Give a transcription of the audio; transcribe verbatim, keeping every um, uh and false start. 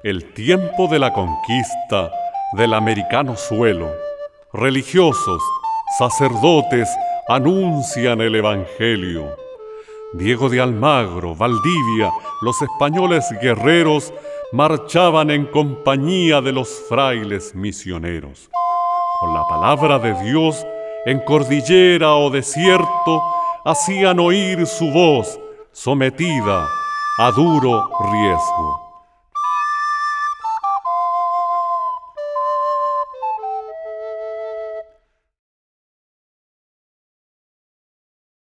El tiempo de la conquista del americano suelo. Religiosos, sacerdotes anuncian el evangelio. Diego de Almagro, Valdivia, los españoles guerreros marchaban en compañía de los frailes misioneros. Con la palabra de Dios, en cordillera o desierto, hacían oír su voz sometida a duro riesgo.